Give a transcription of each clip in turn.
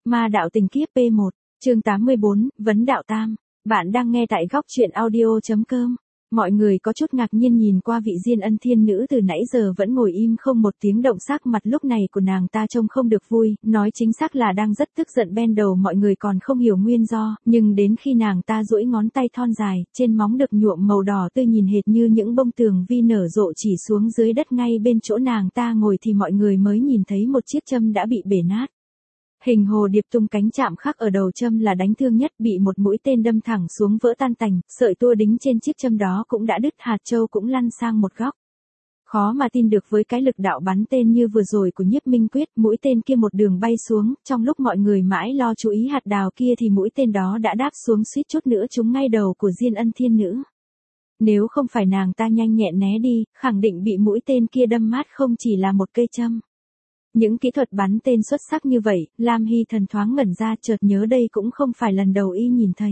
Ma đạo tình kiếp P1, chương 84, Vấn đạo tam. Bạn đang nghe tại góc truyện audio.com. Mọi người có chút ngạc nhiên nhìn qua vị Diên Ân thiên nữ từ nãy giờ vẫn ngồi im không một tiếng động, sắc mặt lúc này của nàng ta trông không được vui, nói chính xác là đang rất tức giận. Ban đầu mọi người còn không hiểu nguyên do, nhưng đến khi nàng ta duỗi ngón tay thon dài, trên móng được nhuộm màu đỏ tươi nhìn hệt như những bông tường vi nở rộ chỉ xuống dưới đất ngay bên chỗ nàng ta ngồi thì mọi người mới nhìn thấy một chiếc châm đã bị bể nát. Hình hồ điệp tung cánh chạm khắc ở đầu châm là đánh thương nhất, bị một mũi tên đâm thẳng xuống vỡ tan tành, sợi tua đính trên chiếc châm đó cũng đã đứt, hạt châu cũng lăn sang một góc. Khó mà tin được với cái lực đạo bắn tên như vừa rồi của Nhiếp Minh Quyết, mũi tên kia một đường bay xuống, trong lúc mọi người mãi lo chú ý hạt đào kia thì mũi tên đó đã đáp xuống suýt chút nữa trúng ngay đầu của Diên Ân thiên nữ. Nếu không phải nàng ta nhanh nhẹn né đi, khẳng định bị mũi tên kia đâm mát không chỉ là một cây châm. Những kỹ thuật bắn tên xuất sắc như vậy, Lam Hy Thần thoáng ngẩn ra, chợt nhớ đây cũng không phải lần đầu y nhìn thấy.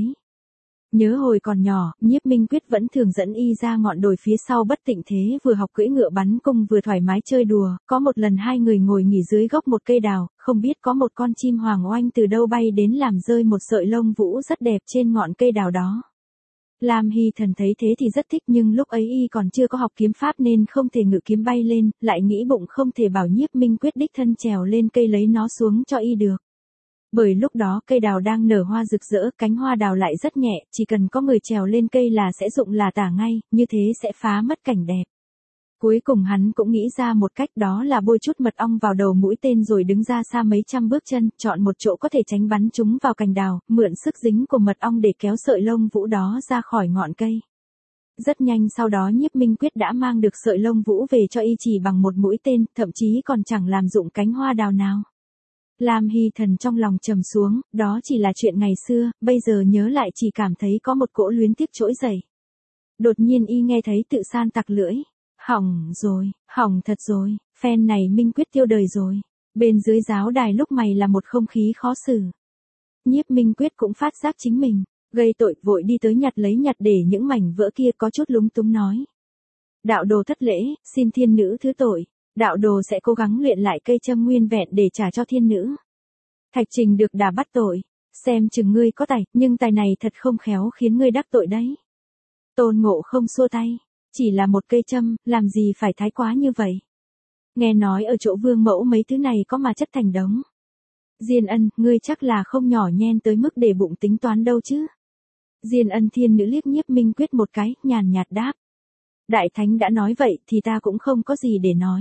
Nhớ hồi còn nhỏ, Nhiếp Minh Quyết vẫn thường dẫn y ra ngọn đồi phía sau Bất Tịnh Thế, vừa học cưỡi ngựa bắn cung vừa thoải mái chơi đùa. Có một lần hai người ngồi nghỉ dưới gốc một cây đào, không biết có một con chim hoàng oanh từ đâu bay đến làm rơi một sợi lông vũ rất đẹp trên ngọn cây đào đó. Lam Hy Thần thấy thế thì rất thích, nhưng lúc ấy y còn chưa có học kiếm pháp nên không thể ngự kiếm bay lên, lại nghĩ bụng không thể bảo Nhiếp Minh Quyết đích thân trèo lên cây lấy nó xuống cho y được. Bởi lúc đó cây đào đang nở hoa rực rỡ, cánh hoa đào lại rất nhẹ, chỉ cần có người trèo lên cây là sẽ rụng là tả ngay, như thế sẽ phá mất cảnh đẹp. Cuối cùng hắn cũng nghĩ ra một cách, đó là bôi chút mật ong vào đầu mũi tên rồi đứng ra xa mấy trăm bước chân, chọn một chỗ có thể tránh bắn chúng vào cành đào, mượn sức dính của mật ong để kéo sợi lông vũ đó ra khỏi ngọn cây. Rất nhanh sau đó Nhiếp Minh Quyết đã mang được sợi lông vũ về cho y chỉ bằng một mũi tên, thậm chí còn chẳng làm rụng cánh hoa đào nào. Lam Hy Thần trong lòng trầm xuống, đó chỉ là chuyện ngày xưa, bây giờ nhớ lại chỉ cảm thấy có một cỗ luyến tiếc trỗi dậy. Đột nhiên y nghe thấy Tự San tặc lưỡi. Hỏng rồi, hỏng thật rồi, phen này Minh Quyết tiêu đời rồi. Bên dưới giáo đài lúc này là một không khí khó xử. Nhiếp Minh Quyết cũng phát giác chính mình gây tội, vội đi tới nhặt để những mảnh vỡ kia, có chút lúng túng nói. Đạo đồ thất lễ, xin thiên nữ thứ tội. Đạo đồ sẽ cố gắng luyện lại cây châm nguyên vẹn để trả cho thiên nữ. Thạch Trình được đà bắt tội. Xem chừng ngươi có tài, nhưng tài này thật không khéo khiến ngươi đắc tội đấy. Tôn Ngộ không xua tay. Chỉ là một cây châm, làm gì phải thái quá như vậy. Nghe nói ở chỗ Vương Mẫu mấy thứ này có mà chất thành đống. Diên Ân, ngươi chắc là không nhỏ nhen tới mức để bụng tính toán đâu chứ. Diên Ân thiên nữ liếc Nhiếp Minh Quyết một cái, nhàn nhạt đáp. Đại Thánh đã nói vậy thì ta cũng không có gì để nói.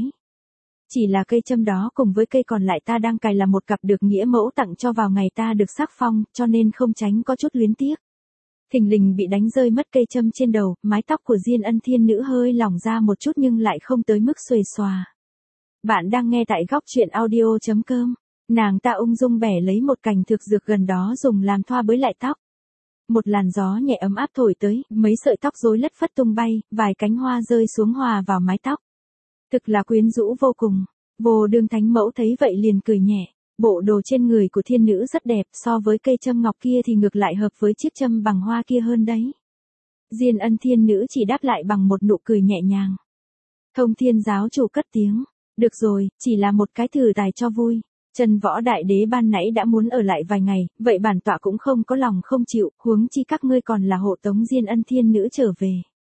Chỉ là cây châm đó cùng với cây còn lại ta đang cài là một cặp được nghĩa mẫu tặng cho vào ngày ta được sắc phong, cho nên không tránh có chút luyến tiếc. Thình lình bị đánh rơi mất cây châm trên đầu, mái tóc của Diên Ân thiên nữ hơi lỏng ra một chút nhưng lại không tới mức xuề xòa. Bạn đang nghe tại góc truyện audio.com. Nàng ta ung dung bẻ lấy một cành thực dược gần đó dùng làm thoa bới lại tóc. Một làn gió nhẹ ấm áp thổi tới, mấy sợi tóc rối lất phất tung bay, vài cánh hoa rơi xuống hòa vào mái tóc. Thực là quyến rũ vô cùng. Vô Đương Thánh Mẫu thấy vậy liền cười nhẹ. Bộ đồ trên người của thiên nữ rất đẹp, so với cây châm ngọc kia thì ngược lại hợp với chiếc châm bằng hoa kia hơn đấy. Diên Ân thiên nữ chỉ đáp lại bằng một nụ cười nhẹ nhàng. Thông Thiên giáo chủ cất tiếng. Được rồi, chỉ là một cái thử tài cho vui. Chân Võ Đại Đế ban nãy đã muốn ở lại vài ngày, vậy bản tọa cũng không có lòng không chịu, huống chi các ngươi còn là hộ tống Diên Ân thiên nữ trở về.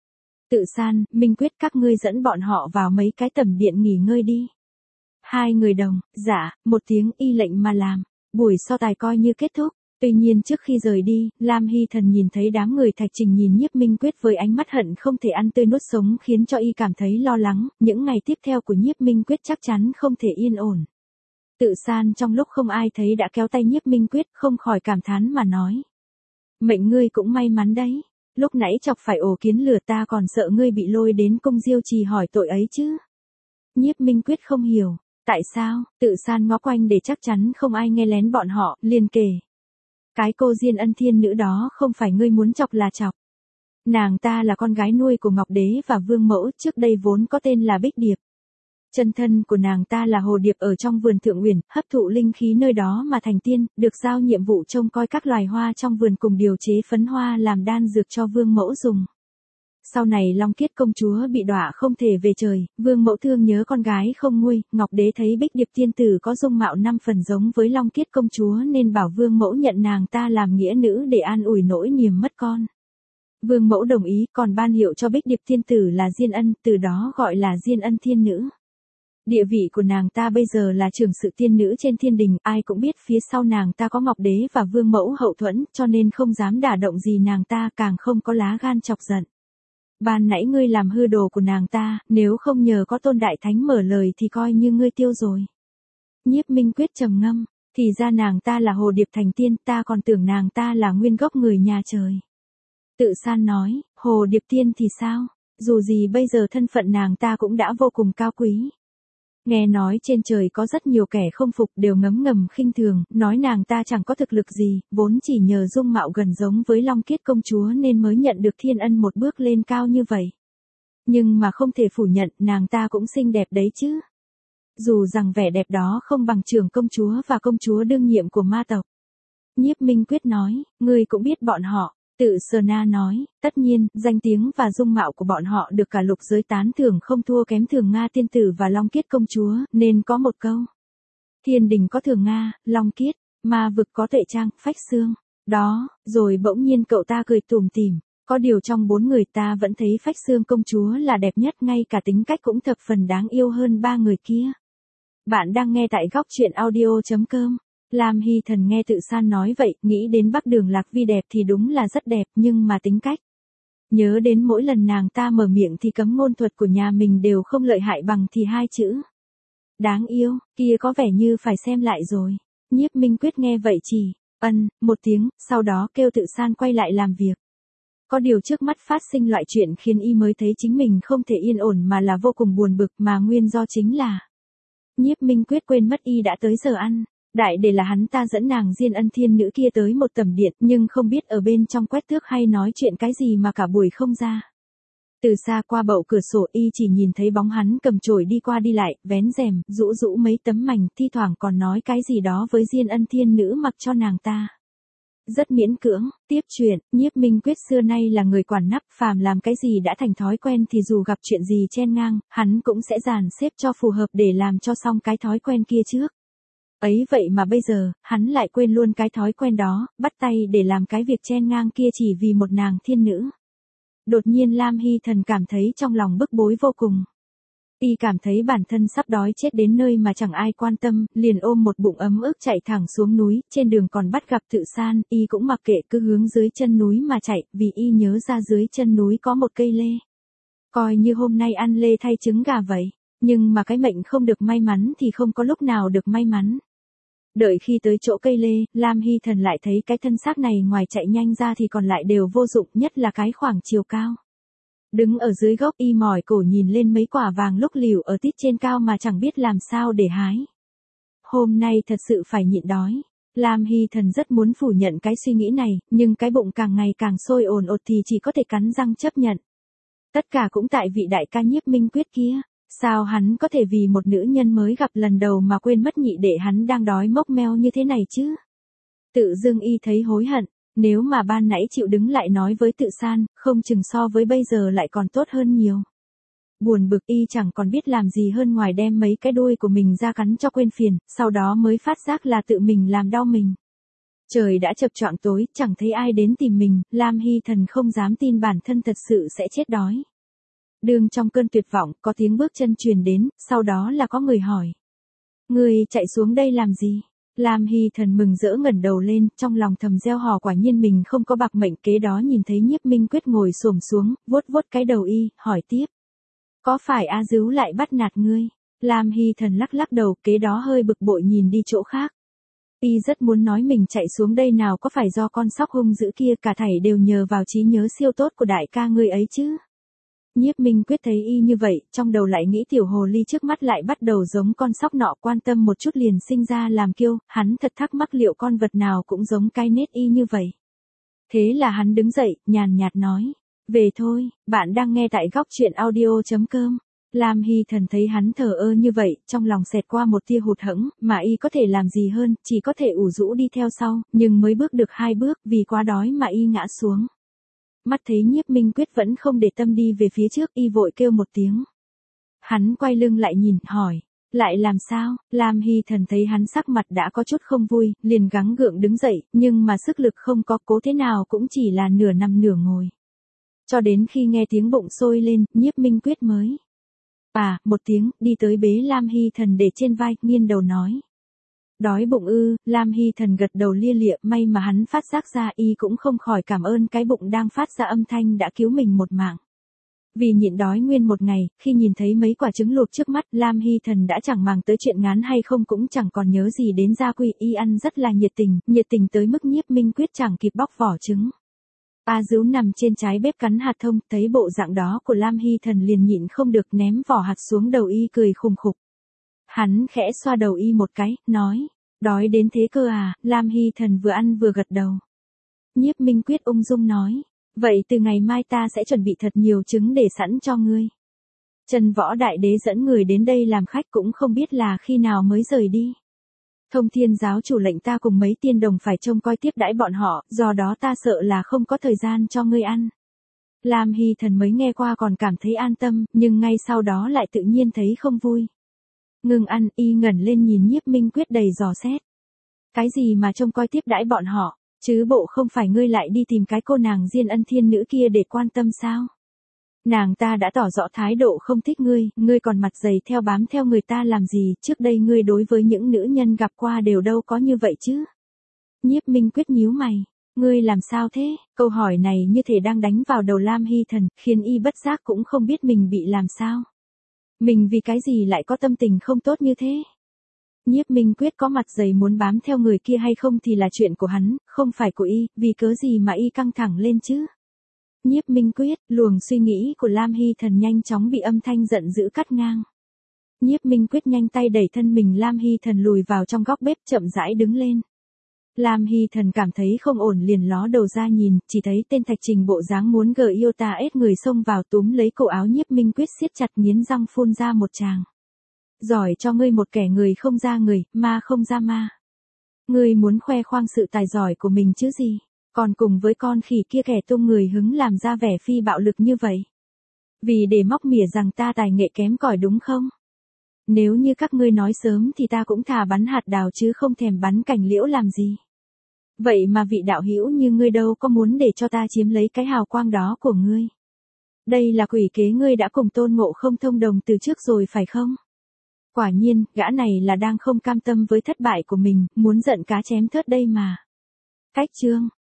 Tự San, Minh Quyết, các ngươi dẫn bọn họ vào mấy cái tẩm điện nghỉ ngơi đi. Hai người đồng, dạ, một tiếng y lệnh mà làm. Buổi so tài coi như kết thúc. Tuy nhiên trước khi rời đi, Lam Hy Thần nhìn thấy đám người Thạch Trình nhìn Nhiếp Minh Quyết với ánh mắt hận không thể ăn tươi nuốt sống, khiến cho y cảm thấy lo lắng. Những ngày tiếp theo của Nhiếp Minh Quyết chắc chắn không thể yên ổn. Tự San trong lúc không ai thấy đã kéo tay Nhiếp Minh Quyết, không khỏi cảm thán mà nói. Mệnh ngươi cũng may mắn đấy. Lúc nãy chọc phải ổ kiến lửa ta còn sợ ngươi bị lôi đến cung Diêu Trì hỏi tội ấy chứ. Nhiếp Minh Quyết không hiểu. Tại sao? Tự San ngó quanh để chắc chắn không ai nghe lén bọn họ, liền kể. Cái cô Diên Ân thiên nữ đó không phải ngươi muốn chọc là chọc. Nàng ta là con gái nuôi của Ngọc Đế và Vương Mẫu, trước đây vốn có tên là Bích Điệp. Chân thân của nàng ta là hồ điệp ở trong vườn Thượng Uyển, hấp thụ linh khí nơi đó mà thành tiên, được giao nhiệm vụ trông coi các loài hoa trong vườn cùng điều chế phấn hoa làm đan dược cho Vương Mẫu dùng. Sau này Long Kiết công chúa bị đọa không thể về trời, Vương mẫu thương nhớ con gái không nguôi, Ngọc đế thấy Bích Điệp tiên tử có dung mạo 5 phần giống với Long Kiết công chúa nên bảo Vương mẫu nhận nàng ta làm nghĩa nữ để an ủi nỗi niềm mất con. Vương mẫu đồng ý, còn ban hiệu cho Bích Điệp tiên tử là Diên Ân, từ đó gọi là Diên Ân thiên nữ. Địa vị của nàng ta bây giờ là trưởng sự tiên nữ trên thiên đình, ai cũng biết phía sau nàng ta có Ngọc đế và Vương mẫu hậu thuẫn, cho nên không dám đả động gì nàng ta, càng không có lá gan chọc giận. Ban nãy ngươi làm hư đồ của nàng ta, nếu không nhờ có Tôn Đại Thánh mở lời thì coi như ngươi tiêu rồi. Nhiếp Minh Quyết trầm ngâm, thì ra nàng ta là Hồ Điệp thành tiên, ta còn tưởng nàng ta là nguyên gốc người nhà trời. Tự San nói, Hồ Điệp tiên thì sao, dù gì bây giờ thân phận nàng ta cũng đã vô cùng cao quý. Nghe nói trên trời có rất nhiều kẻ không phục đều ngấm ngầm khinh thường, nói nàng ta chẳng có thực lực gì, vốn chỉ nhờ dung mạo gần giống với Long Kiết công chúa nên mới nhận được thiên ân một bước lên cao như vậy. Nhưng mà không thể phủ nhận nàng ta cũng xinh đẹp đấy chứ. Dù rằng vẻ đẹp đó không bằng trưởng công chúa và công chúa đương nhiệm của ma tộc. Nhiếp Minh Quyết nói, ngươi cũng biết bọn họ. Tự Sờ Na nói, tất nhiên, danh tiếng và dung mạo của bọn họ được cả lục giới tán thưởng không thua kém Thường Nga tiên tử và Long Kiết công chúa, nên có một câu. Thiên đình có Thường Nga, Long Kiết, ma vực có Tuệ Trang, Phách Xương. Đó, rồi bỗng nhiên cậu ta cười tủm tỉm, có điều trong 4 người ta vẫn thấy Phách Xương công chúa là đẹp nhất, ngay cả tính cách cũng thập phần đáng yêu hơn 3 người kia. Bạn đang nghe tại góc truyện audio.com. Lam Hy Thần nghe Tự San nói vậy, nghĩ đến Bắc Đường Lạc Vi đẹp thì đúng là rất đẹp, nhưng mà tính cách. Nhớ đến mỗi lần nàng ta mở miệng thì cấm ngôn thuật của nhà mình đều không lợi hại bằng thì 2 chữ. Đáng yêu, kia có vẻ như phải xem lại rồi. Nhiếp Minh Quyết nghe vậy chỉ, một tiếng, sau đó kêu Tự San quay lại làm việc. Có điều trước mắt phát sinh loại chuyện khiến y mới thấy chính mình không thể yên ổn mà là vô cùng buồn bực, mà nguyên do chính là Nhiếp Minh Quyết quên mất y đã tới giờ ăn. Đại để là hắn ta dẫn nàng Diên Ân thiên nữ kia tới một tầm điện, nhưng không biết ở bên trong quét tước hay nói chuyện cái gì mà cả buổi không ra. Từ xa qua bậu cửa sổ y chỉ nhìn thấy bóng hắn cầm chổi đi qua đi lại, vén rèm, rũ rũ mấy tấm mành, thi thoảng còn nói cái gì đó với Diên Ân thiên nữ mặc cho nàng ta. Rất miễn cưỡng, tiếp chuyện, Nhiếp Minh Quyết xưa nay là người quản nắp, phàm làm cái gì đã thành thói quen thì dù gặp chuyện gì chen ngang, hắn cũng sẽ dàn xếp cho phù hợp để làm cho xong cái thói quen kia trước. Ấy vậy mà bây giờ, hắn lại quên luôn cái thói quen đó, bắt tay để làm cái việc chen ngang kia chỉ vì một nàng thiên nữ. Đột nhiên Lam Hy Thần cảm thấy trong lòng bức bối vô cùng. Y cảm thấy bản thân sắp đói chết đến nơi mà chẳng ai quan tâm, liền ôm một bụng ấm ức chạy thẳng xuống núi, trên đường còn bắt gặp Tự San, y cũng mặc kệ cứ hướng dưới chân núi mà chạy, vì y nhớ ra dưới chân núi có một cây lê. Coi như hôm nay ăn lê thay trứng gà vậy, nhưng mà cái mệnh không được may mắn thì không có lúc nào được may mắn. Đợi khi tới chỗ cây lê, Lam Hy Thần lại thấy cái thân xác này ngoài chạy nhanh ra thì còn lại đều vô dụng, nhất là cái khoảng chiều cao. Đứng ở dưới gốc y mỏi cổ nhìn lên mấy quả vàng lúc lỉu ở tít trên cao mà chẳng biết làm sao để hái. Hôm nay thật sự phải nhịn đói. Lam Hy Thần rất muốn phủ nhận cái suy nghĩ này, nhưng cái bụng càng ngày càng sôi ồn ột thì chỉ có thể cắn răng chấp nhận. Tất cả cũng tại vị đại ca Nhiếp Minh Quyết kia. Sao hắn có thể vì một nữ nhân mới gặp lần đầu mà quên mất nhị đệ hắn đang đói mốc meo như thế này chứ? Tự dưng y thấy hối hận, nếu mà ban nãy chịu đứng lại nói với Tự San, không chừng so với bây giờ lại còn tốt hơn nhiều. Buồn bực y chẳng còn biết làm gì hơn ngoài đem mấy cái đuôi của mình ra cắn cho quên phiền, sau đó mới phát giác là tự mình làm đau mình. Trời đã chập choạng tối, chẳng thấy ai đến tìm mình, Lam Hy Thần không dám tin bản thân thật sự sẽ chết đói. Đường trong cơn tuyệt vọng, có tiếng bước chân truyền đến, sau đó là có người hỏi. Người chạy xuống đây làm gì? Lam Hy Thần mừng rỡ ngẩng đầu lên, trong lòng thầm gieo hò quả nhiên mình không có bạc mệnh, kế đó nhìn thấy Nhiếp Minh Quyết ngồi xổm xuống, vuốt vuốt cái đầu y, hỏi tiếp. Có phải A Dứu lại bắt nạt ngươi? Lam Hy Thần lắc lắc đầu, kế đó hơi bực bội nhìn đi chỗ khác. Y rất muốn nói mình chạy xuống đây nào có phải do con sóc hung dữ kia, cả thảy đều nhờ vào trí nhớ siêu tốt của đại ca ngươi ấy chứ. Nhiếp Minh Quyết thấy y như vậy, trong đầu lại nghĩ tiểu hồ ly trước mắt lại bắt đầu giống con sóc nọ, quan tâm một chút liền sinh ra làm kiêu, hắn thật thắc mắc liệu con vật nào cũng giống cái nết y như vậy. Thế là hắn đứng dậy, nhàn nhạt nói, về thôi, bạn đang nghe tại góc truyện audio.com. Lam Hy Thần thấy hắn thờ ơ như vậy, trong lòng xẹt qua một tia hụt hẫng, mà y có thể làm gì hơn, chỉ có thể ủ rũ đi theo sau, nhưng mới bước được 2 bước, vì quá đói mà y ngã xuống. Mắt thấy Nhiếp Minh Quyết vẫn không để tâm đi về phía trước, y vội kêu một tiếng. Hắn quay lưng lại nhìn, hỏi. Lại làm sao? Lam Hy Thần thấy hắn sắc mặt đã có chút không vui, liền gắng gượng đứng dậy, nhưng mà sức lực không có, cố thế nào cũng chỉ là nửa nằm nửa ngồi. Cho đến khi nghe tiếng bụng sôi lên, Nhiếp Minh Quyết mới. Một tiếng, đi tới bế Lam Hy Thần để trên vai, nghiêng đầu nói. Đói bụng ư? Lam Hy Thần gật đầu lia lịa, may mà hắn phát giác ra, y cũng không khỏi cảm ơn cái bụng đang phát ra âm thanh đã cứu mình một mạng. Vì nhịn đói nguyên một ngày, khi nhìn thấy mấy quả trứng luộc trước mắt, Lam Hy Thần đã chẳng màng tới chuyện ngán hay không, cũng chẳng còn nhớ gì đến gia quy, y ăn rất là nhiệt tình tới mức Nhiếp Minh Quyết chẳng kịp bóc vỏ trứng. A Dữu nằm trên trái bếp cắn hạt thông, thấy bộ dạng đó của Lam Hy Thần liền nhịn không được ném vỏ hạt xuống đầu y, cười khùng khục. Hắn khẽ xoa đầu y một cái, nói, đói đến thế cơ à? Lam Hy Thần vừa ăn vừa gật đầu. Nhiếp Minh Quyết ung dung nói, vậy từ ngày mai ta sẽ chuẩn bị thật nhiều trứng để sẵn cho ngươi. Trần Võ Đại Đế dẫn người đến đây làm khách, cũng không biết là khi nào mới rời đi. Thông Thiên giáo chủ lệnh ta cùng mấy tiên đồng phải trông coi tiếp đãi bọn họ, do đó ta sợ là không có thời gian cho ngươi ăn. Lam Hy Thần mới nghe qua còn cảm thấy an tâm, nhưng ngay sau đó lại tự nhiên thấy không vui. Ngừng ăn, y ngẩng lên nhìn Nhiếp Minh Quyết đầy dò xét. Cái gì mà trông coi tiếp đãi bọn họ, chứ bộ không phải ngươi lại đi tìm cái cô nàng Diên Ân Thiên Nữ kia để quan tâm sao? Nàng ta đã tỏ rõ thái độ không thích ngươi còn mặt dày theo bám theo người ta làm gì, trước đây ngươi đối với những nữ nhân gặp qua đều đâu có như vậy chứ. Nhiếp Minh Quyết nhíu mày, ngươi làm sao thế? Câu hỏi này như thể đang đánh vào đầu Lam Hy Thần, khiến y bất giác cũng không biết mình bị làm sao. Mình vì cái gì lại có tâm tình không tốt như thế? Nhiếp Minh Quyết có mặt dày muốn bám theo người kia hay không thì là chuyện của hắn, không phải của y, vì cớ gì mà y căng thẳng lên chứ? Nhiếp Minh Quyết, luồng suy nghĩ của Lam Hy Thần nhanh chóng bị âm thanh giận dữ cắt ngang. Nhiếp Minh Quyết nhanh tay đẩy thân mình Lam Hy Thần lùi vào trong góc bếp, chậm rãi đứng lên. Lam Hy Thần cảm thấy không ổn liền ló đầu ra nhìn, chỉ thấy tên Thạch Trình bộ dáng muốn ết người xông vào túm lấy cổ áo Nhiếp Minh Quyết siết chặt, nghiến răng phun ra một tràng. Giỏi cho ngươi một kẻ người không ra người, ma không ra ma. Ngươi muốn khoe khoang sự tài giỏi của mình chứ gì, còn cùng với con khỉ kia kẻ tung người hứng làm ra vẻ phi bạo lực như vậy. Vì để móc mỉa rằng ta tài nghệ kém cỏi đúng không? Nếu như các ngươi nói sớm thì ta cũng thà bắn hạt đào chứ không thèm bắn cành liễu làm gì. Vậy mà vị đạo hữu như ngươi đâu có muốn để cho ta chiếm lấy cái hào quang đó của ngươi. Đây là quỷ kế ngươi đã cùng Tôn Ngộ Không thông đồng từ trước rồi phải không? Quả nhiên, gã này là đang không cam tâm với thất bại của mình, muốn giận cá chém thớt đây mà. Cách chương